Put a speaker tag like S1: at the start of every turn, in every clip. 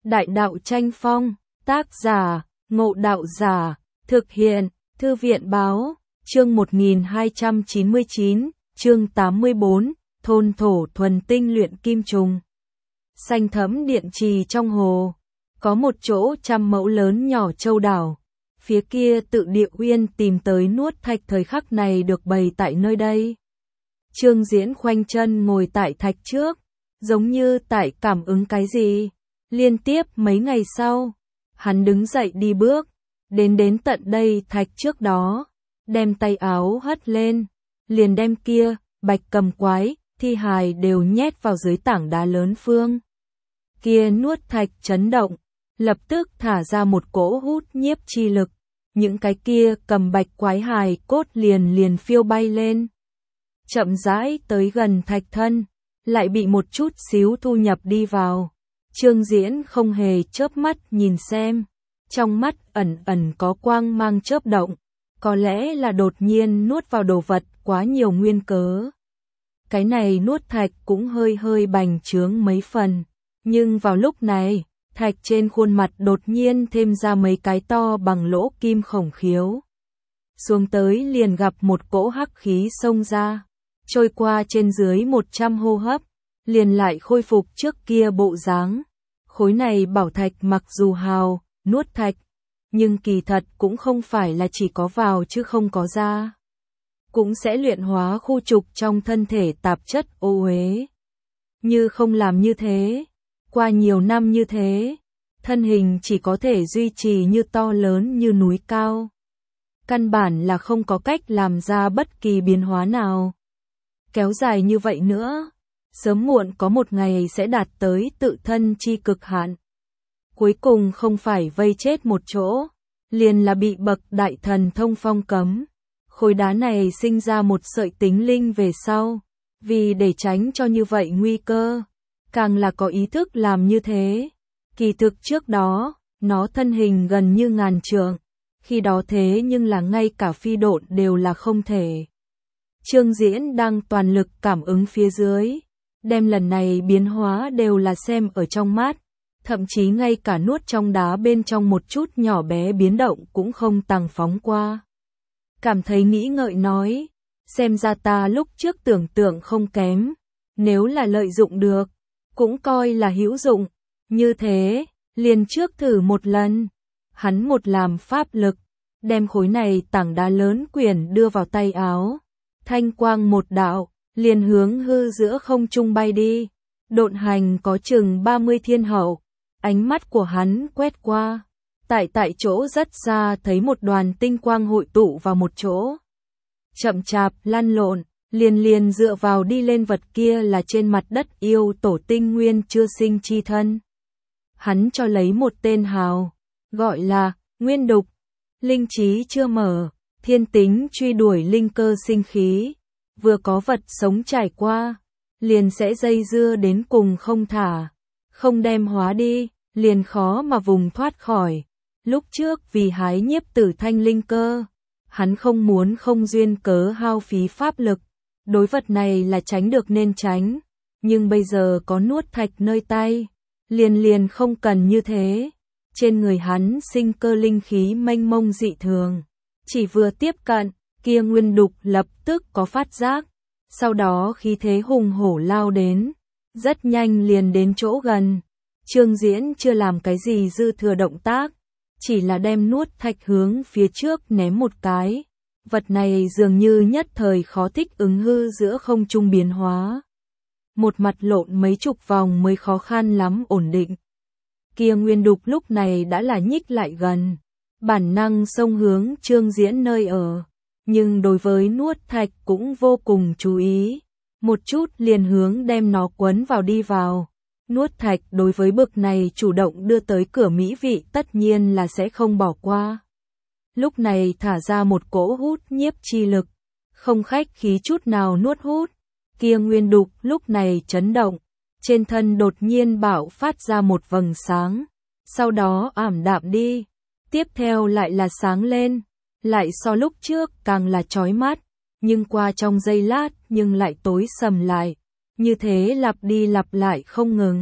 S1: Đại đạo tranh phong, tác giả, Ngộ Đạo Giả, thực hiện, Thư viện báo, chương 1299, chương 84, thôn thổ thuần tinh luyện kim trùng. Xanh thẫm điện trì trong hồ, có một chỗ 100 mẫu lớn nhỏ châu đảo. Phía kia tự địa uyên tìm tới nuốt thạch thời khắc này được bày tại nơi đây. Trương Diễn khoanh chân ngồi tại thạch trước, giống như tại cảm ứng cái gì. Liên tiếp mấy ngày sau, hắn đứng dậy đi bước, đến tận đây thạch trước đó, đem tay áo hất lên, liền đem kia, bạch cầm quái, thi hài đều nhét vào dưới tảng đá lớn phương. Kia nuốt thạch chấn động, lập tức thả ra một cỗ hút nhiếp chi lực, những cái kia cầm bạch quái hài cốt liền phiêu bay lên. Chậm rãi tới gần thạch thân, lại bị một chút xíu thu nhập đi vào. Trương Diễn không hề chớp mắt nhìn xem, trong mắt ẩn có quang mang chớp động, có lẽ là đột nhiên nuốt vào đồ vật quá nhiều nguyên cớ. Cái này nuốt thạch cũng hơi bành trướng mấy phần, nhưng vào lúc này, thạch trên khuôn mặt đột nhiên thêm ra mấy cái to bằng lỗ kim khổng khiếu. Xuống tới liền gặp một cỗ hắc khí xông ra, trôi qua trên dưới 100 hô hấp, liền lại khôi phục trước kia bộ dáng. Khối này bảo thạch mặc dù hào, nuốt thạch, nhưng kỳ thật cũng không phải là chỉ có vào chứ không có ra. Cũng sẽ luyện hóa khu trục trong thân thể tạp chất ô uế. Như không làm như thế, qua nhiều năm như thế, thân hình chỉ có thể duy trì như to lớn như núi cao. Căn bản là không có cách làm ra bất kỳ biến hóa nào. Kéo dài như vậy nữa, sớm muộn có một ngày sẽ đạt tới tự thân chi cực hạn. Cuối cùng không phải vây chết một chỗ, liền là bị bậc đại thần thông phong cấm. Khối đá này sinh ra một sợi tính linh về sau, vì để tránh cho như vậy nguy cơ, càng là có ý thức làm như thế. Kỳ thực trước đó, nó thân hình gần như ngàn trượng, khi đó thế nhưng là ngay cả phi độn đều là không thể. Trương Diễn đang toàn lực cảm ứng phía dưới, đem lần này biến hóa đều là xem ở trong mắt, thậm chí ngay cả nuốt trong đá bên trong một chút nhỏ bé biến động cũng không tàng phóng qua. Cảm thấy nghĩ ngợi nói, xem ra ta lúc trước tưởng tượng không kém, nếu là lợi dụng được, cũng coi là hữu dụng, như thế, liền trước thử một lần. Hắn một làm pháp lực, đem khối này tảng đá lớn quyển đưa vào tay áo, thanh quang một đạo, liền hướng hư giữa không trung bay đi. Độn hành có chừng 30 thiên hậu, ánh mắt của hắn quét qua, tại chỗ rất xa thấy một đoàn tinh quang hội tụ vào một chỗ. Chậm chạp lăn lộn, liền dựa vào đi lên vật kia là trên mặt đất yêu tổ tinh nguyên chưa sinh chi thân. Hắn cho lấy một tên hào, gọi là Nguyên Đục, linh trí chưa mở, thiên tính truy đuổi linh cơ sinh khí, vừa có vật sống trải qua, liền sẽ dây dưa đến cùng không thả, không đem hóa đi, liền khó mà vùng thoát khỏi. Lúc trước vì hái nhiếp tử thanh linh cơ, hắn không muốn không duyên cớ hao phí pháp lực, đối vật này là tránh được nên tránh, nhưng bây giờ có nuốt thạch nơi tay, liền không cần như thế. Trên người hắn sinh cơ linh khí mênh mông dị thường, chỉ vừa tiếp cận, kia Nguyên Đục lập tức có phát giác, sau đó khí thế hùng hổ lao đến, rất nhanh liền đến chỗ gần. Trương Diễn chưa làm cái gì dư thừa động tác, chỉ là đem nuốt thạch hướng phía trước ném một cái. Vật này dường như nhất thời khó thích ứng hư giữa không trung biến hóa. Một mặt lộn mấy chục vòng mới khó khăn lắm ổn định. Kia Nguyên Đục lúc này đã là nhích lại gần, bản năng xông hướng Trương Diễn nơi ở, nhưng đối với nuốt thạch cũng vô cùng chú ý, một chút liền hướng đem nó quấn vào đi vào. Nuốt thạch đối với bực này chủ động đưa tới cửa mỹ vị tất nhiên là sẽ không bỏ qua. Lúc này thả ra một cỗ hút nhiếp chi lực, không khách khí chút nào nuốt hút. Kia Nguyên Đục lúc này chấn động, trên thân đột nhiên bạo phát ra một vầng sáng, sau đó ảm đạm đi, tiếp theo lại là sáng lên, lại so lúc trước càng là chói mắt, nhưng qua trong giây lát nhưng lại tối sầm lại, như thế lặp đi lặp lại không ngừng.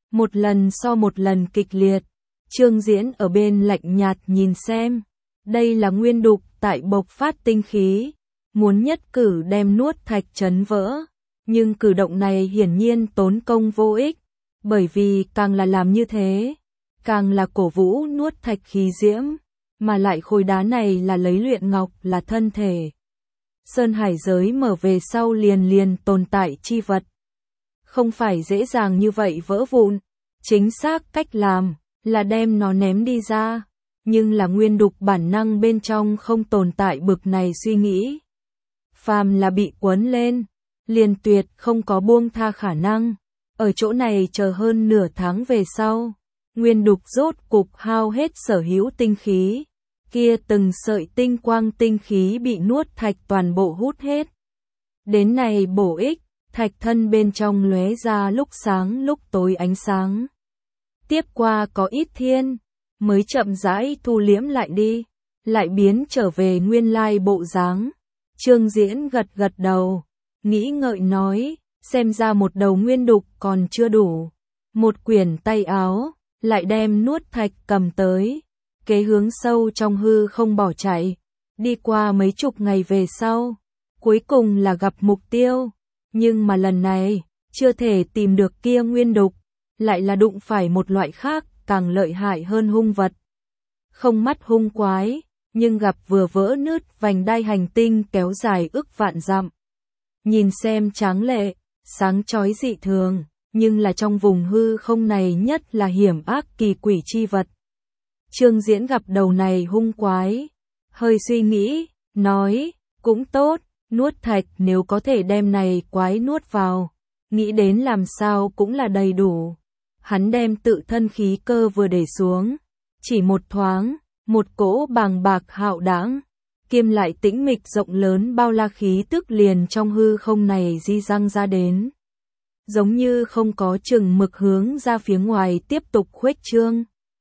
S1: một lần so một lần kịch liệt. Trương Diễn ở bên lạnh nhạt nhìn xem, đây là nguyên đục tại bộc phát tinh khí, muốn nhất cử đem nuốt thạch chấn vỡ, nhưng cử động này hiển nhiên tốn công vô ích, bởi vì càng là làm như thế, càng là cổ vũ nuốt thạch khí diễm, mà lại khối đá này là lấy luyện ngọc là thân thể. Sơn hải giới mở về sau liền tồn tại chi vật. Không phải dễ dàng như vậy vỡ vụn, chính xác cách làm là đem nó ném đi ra, nhưng là nguyên đục bản năng bên trong không tồn tại bực này suy nghĩ. Phàm là bị quấn lên, liền tuyệt không có buông tha khả năng. Ở chỗ này chờ hơn nửa tháng về sau, nguyên đục rốt cục hao hết sở hữu tinh khí. Kia từng sợi tinh quang tinh khí bị nuốt thạch toàn bộ hút hết. Đến này bổ ích, thạch thân bên trong lóe ra lúc sáng lúc tối ánh sáng. Tiếp qua có ít thiên, mới chậm rãi thu liễm lại đi, lại biến trở về nguyên lai bộ dáng. Trương Diễn gật gật đầu, nghĩ ngợi nói, xem ra một đầu nguyên đục còn chưa đủ. Một quyển tay áo, lại đem nuốt thạch cầm tới, kế hướng sâu trong hư không bỏ chạy. Đi qua mấy chục ngày về sau, cuối cùng là gặp mục tiêu, nhưng mà lần này, chưa thể tìm được kia nguyên đục, lại là đụng phải một loại khác, càng lợi hại hơn hung vật. Không mắt hung quái, nhưng gặp vừa vỡ nứt vành đai hành tinh kéo dài ức vạn dặm. Nhìn xem tráng lệ, sáng chói dị thường, nhưng là trong vùng hư không này nhất là hiểm ác kỳ quỷ chi vật. Trương Diễn gặp đầu này hung quái, hơi suy nghĩ, nói, cũng tốt, nuốt thạch nếu có thể đem này quái nuốt vào, nghĩ đến làm sao cũng là đầy đủ. Hắn đem tự thân khí cơ vừa để xuống, chỉ một thoáng, một cỗ bàng bạc hạo đãng, kiêm lại tĩnh mịch rộng lớn bao la khí tức liền trong hư không này di răng ra đến. Giống như không có chừng mực hướng ra phía ngoài tiếp tục khuếch trương.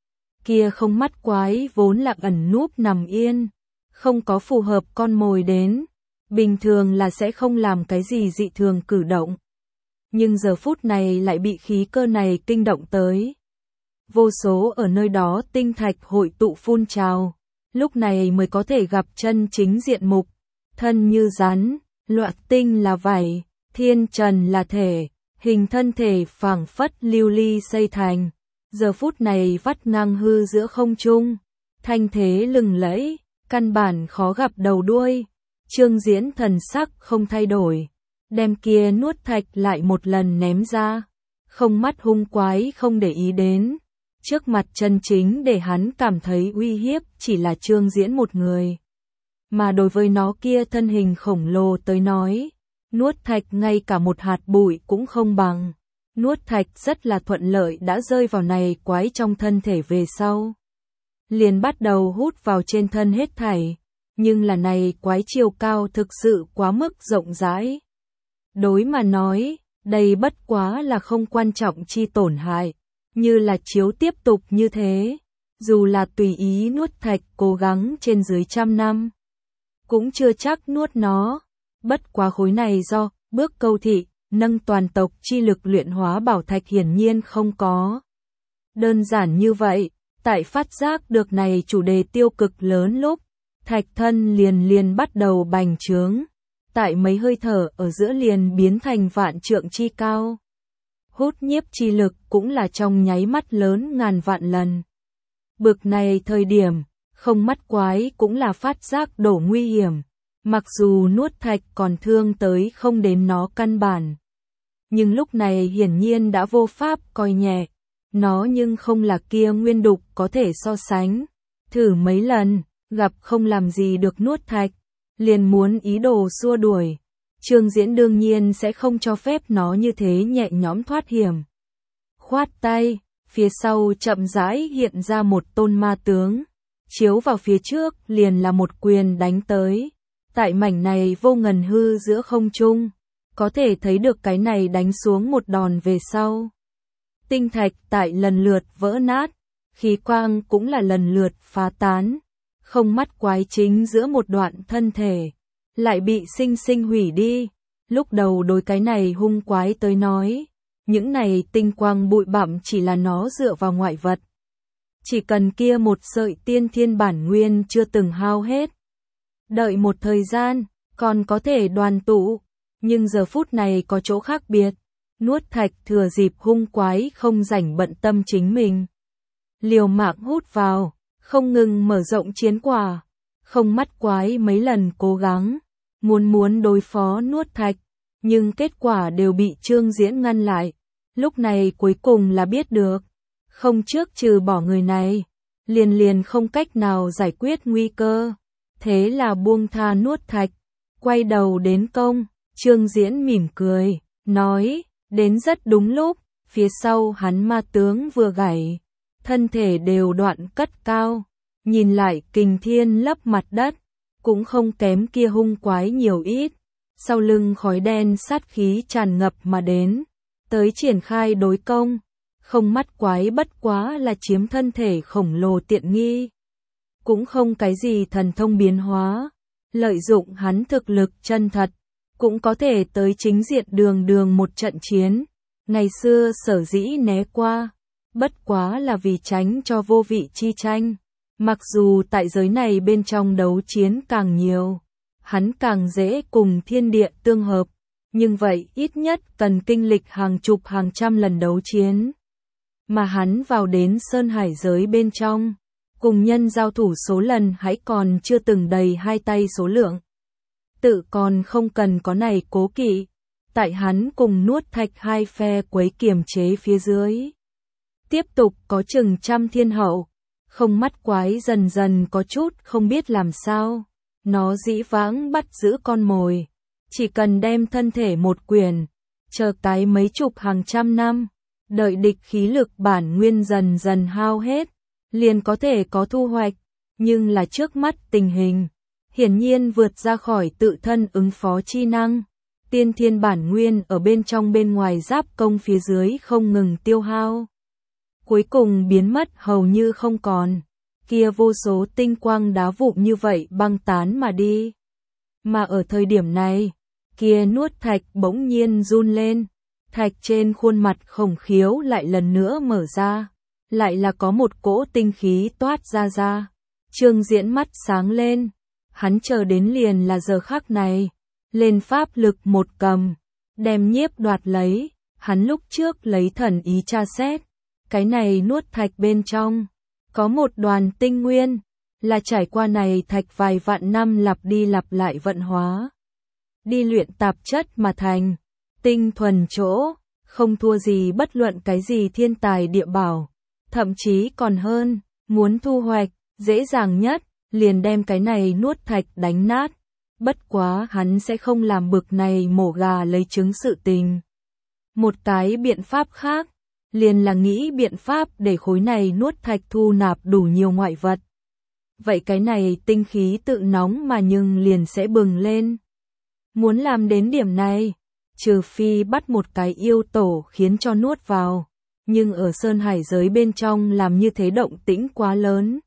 S1: Kia không mắt quái vốn là ẩn núp nằm yên, không có phù hợp con mồi đến, bình thường là sẽ không làm cái gì dị thường cử động. Nhưng giờ phút này lại bị khí cơ này kinh động tới. Vô số ở nơi đó tinh thạch hội tụ phun trào, lúc này mới có thể gặp chân chính diện mục, thân như rắn, loạt tinh là vảy, thiên trần là thể, hình thân thể phảng phất lưu ly xây thành. Giờ phút này vắt ngang hư giữa không trung, thanh thế lừng lẫy, căn bản khó gặp đầu đuôi. Trương Diễn thần sắc không thay đổi, đem kia nuốt thạch lại một lần ném ra, không mắt hung quái không để ý đến. Trước mặt chân chính để hắn cảm thấy uy hiếp chỉ là Trương Diễn một người. Mà đối với nó kia thân hình khổng lồ tới nói, nuốt thạch ngay cả một hạt bụi cũng không bằng. Nuốt thạch rất là thuận lợi đã rơi vào này quái trong thân thể về sau. Liền bắt đầu hút vào trên thân hết thảy, nhưng là này quái chiều cao thực sự quá mức rộng rãi. Đối mà nói, đây bất quá là không quan trọng chi tổn hại, như là chiếu tiếp tục như thế, dù là tùy ý nuốt thạch cố gắng trên dưới 100 năm, cũng chưa chắc nuốt nó. Bất quá khối này do bước câu thị, nâng toàn tộc chi lực luyện hóa bảo thạch hiển nhiên không có. Đơn giản như vậy, tại phát giác được này chủ đề tiêu cực lớn lúc, thạch thân liền bắt đầu bành trướng, tại mấy hơi thở ở giữa liền biến thành vạn trượng chi cao. Hút nhiếp chi lực cũng là trong nháy mắt lớn ngàn vạn lần. Bực này thời điểm, không mắt quái cũng là phát giác đổ nguy hiểm, mặc dù nuốt thạch còn thương tới không đến nó căn bản. Nhưng lúc này hiển nhiên đã vô pháp coi nhẹ, nó nhưng không là kia nguyên đục có thể so sánh. Thử mấy lần, gặp không làm gì được nuốt thạch, liền muốn ý đồ xua đuổi. Trương Diễn đương nhiên sẽ không cho phép nó như thế nhẹ nhõm thoát hiểm. Khoát tay, phía sau chậm rãi hiện ra một tôn ma tướng, chiếu vào phía trước liền là một quyền đánh tới. Tại mảnh này vô ngần hư giữa không trung, có thể thấy được cái này đánh xuống một đòn về sau. Tinh thạch tại lần lượt vỡ nát, khí quang cũng là lần lượt phá tán, không mắt quái chính giữa một đoạn thân thể, lại bị sinh sinh hủy đi. Lúc đầu đối cái này hung quái tới nói, những này tinh quang bụi bặm chỉ là nó dựa vào ngoại vật. Chỉ cần kia một sợi tiên thiên bản nguyên chưa từng hao hết. Đợi một thời gian, còn có thể đoàn tụ, nhưng giờ phút này có chỗ khác biệt. Nuốt thạch thừa dịp hung quái không rảnh bận tâm chính mình. Liều mạng hút vào, không ngừng mở rộng chiến quả. Không mắt quái mấy lần cố gắng, muốn đối phó nuốt thạch, nhưng kết quả đều bị Trương Diễn ngăn lại. Lúc này cuối cùng là biết được, không trước trừ bỏ người này, liền không cách nào giải quyết nguy cơ. Thế là buông tha nuốt thạch, quay đầu đến công. Trương Diễn mỉm cười, nói, đến rất đúng lúc, phía sau hắn ma tướng vừa gảy, thân thể đều đoạn cất cao, nhìn lại kình thiên lấp mặt đất, cũng không kém kia hung quái nhiều ít. Sau lưng khói đen sát khí tràn ngập mà đến, tới triển khai đối công. Không mắt quái bất quá là chiếm thân thể khổng lồ tiện nghi, cũng không cái gì thần thông biến hóa, lợi dụng hắn thực lực chân thật, cũng có thể tới chính diện đường một trận chiến. Ngày xưa sở dĩ né qua, bất quá là vì tránh cho vô vị chi tranh. Mặc dù tại giới này bên trong đấu chiến càng nhiều, hắn càng dễ cùng thiên địa tương hợp, nhưng vậy ít nhất cần kinh lịch hàng chục hàng trăm lần đấu chiến. Mà hắn vào đến sơn hải giới bên trong, cùng nhân giao thủ số lần hãy còn chưa từng đầy 2 tay số lượng. Tự còn không cần có này cố kỵ, tại hắn cùng nuốt thạch hai phe quấy kiềm chế phía dưới. Tiếp tục có chừng trăm thiên hậu, không mắt quái dần dần có chút không biết làm sao. Nó dĩ vãng bắt giữ con mồi, chỉ cần đem thân thể một quyền, chờ cái mấy chục hàng trăm năm, đợi địch khí lực bản nguyên dần dần hao hết, liền có thể có thu hoạch. Nhưng là trước mắt tình hình, hiển nhiên vượt ra khỏi tự thân ứng phó chi năng. Tiên thiên bản nguyên ở bên trong bên ngoài giáp công phía dưới không ngừng tiêu hao, cuối cùng biến mất hầu như không còn. Kia vô số tinh quang đá vụn như vậy băng tán mà đi. Mà ở thời điểm này, kia nuốt thạch bỗng nhiên run lên, thạch trên khuôn mặt khổng khiếu lại lần nữa mở ra, lại là có một cỗ tinh khí toát ra. Trương Diễn mắt sáng lên, hắn chờ đến liền là giờ khắc này, lên pháp lực một cầm, đem nhiếp đoạt lấy. Hắn lúc trước lấy thần ý tra xét, cái này nuốt thạch bên trong có một đoàn tinh nguyên, là trải qua này thạch vài vạn năm lặp đi lặp lại vận hóa, đi luyện tạp chất mà thành, tinh thuần chỗ, không thua gì bất luận cái gì thiên tài địa bảo, thậm chí còn hơn. Muốn thu hoạch, dễ dàng nhất, liền đem cái này nuốt thạch đánh nát. Bất quá hắn sẽ không làm bực này mổ gà lấy trứng sự tình. Một cái biện pháp khác, liền là nghĩ biện pháp để khối này nuốt thạch thu nạp đủ nhiều ngoại vật. Vậy cái này tinh khí tự nóng mà nhưng liền sẽ bừng lên. Muốn làm đến điểm này, trừ phi bắt một cái yêu tổ khiến cho nuốt vào, nhưng ở sơn hải giới bên trong làm như thế động tĩnh quá lớn,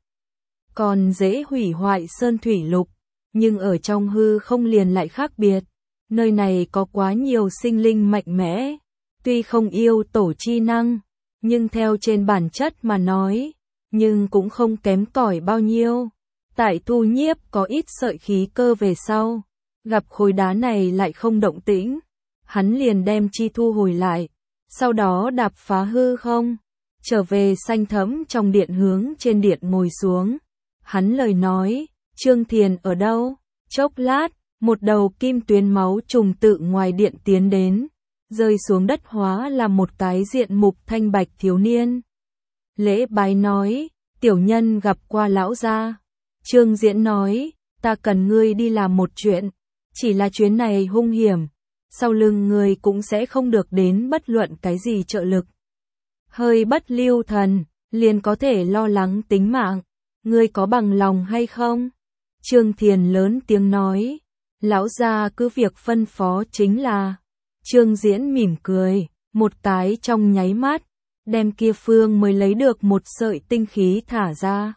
S1: còn dễ hủy hoại sơn thủy lục. Nhưng ở trong hư không liền lại khác biệt, nơi này có quá nhiều sinh linh mạnh mẽ, tuy không yêu tổ chi năng, nhưng theo trên bản chất mà nói, nhưng cũng không kém cỏi bao nhiêu. Tại thu nhiếp có ít sợi khí cơ về sau, gặp khối đá này lại không động tĩnh, hắn liền đem chi thu hồi lại, sau đó đạp phá hư không, trở về xanh thẫm trong điện hướng trên điện ngồi xuống. Hắn lời nói, Trương Thiền ở đâu? Chốc lát, một đầu kim tuyến máu trùng tự ngoài điện tiến đến, rơi xuống đất hóa là một cái diện mục thanh bạch thiếu niên. Lễ bái nói, tiểu nhân gặp qua lão gia. Trương Diễn nói, ta cần ngươi đi làm một chuyện, chỉ là chuyến này hung hiểm, sau lưng ngươi cũng sẽ không được đến bất luận cái gì trợ lực. Hơi bất lưu thần, liền có thể lo lắng tính mạng, ngươi có bằng lòng hay không? Trương Thiền lớn tiếng nói, lão gia cứ việc phân phó chính là. Trương Diễn mỉm cười, một cái trong nháy mắt, đem kia phương mới lấy được một sợi tinh khí thả ra.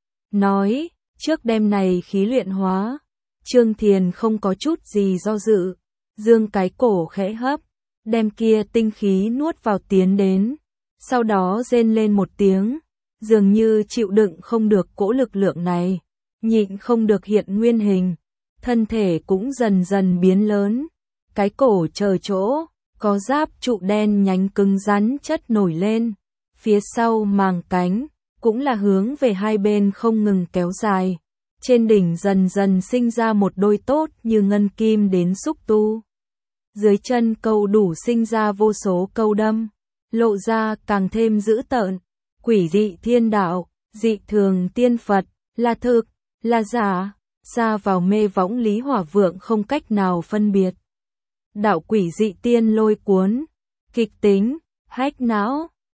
S1: Nói, trước đêm này khí luyện hóa. Trương Thiền không có chút gì do dự, dương cái cổ khẽ hấp, đem kia tinh khí nuốt vào tiến đến, sau đó rên lên một tiếng, dường như chịu đựng không được cỗ lực lượng này, nhịn không được hiện nguyên hình, thân thể cũng dần dần biến lớn, cái cổ chờ chỗ, có giáp trụ đen nhánh cứng rắn chất nổi lên, phía sau màng cánh, cũng là hướng về hai bên không ngừng kéo dài, trên đỉnh dần dần sinh ra một đôi tốt như ngân kim đến xúc tu. Dưới chân câu đủ sinh ra vô số câu đâm, lộ ra càng thêm dữ tợn, quỷ dị thiên đạo, dị thường tiên Phật, là thực, là giả, xa vào mê võng Lý Hỏa Vượng không cách nào phân biệt. Đạo quỷ dị tiên lôi cuốn, kịch tính, hách não,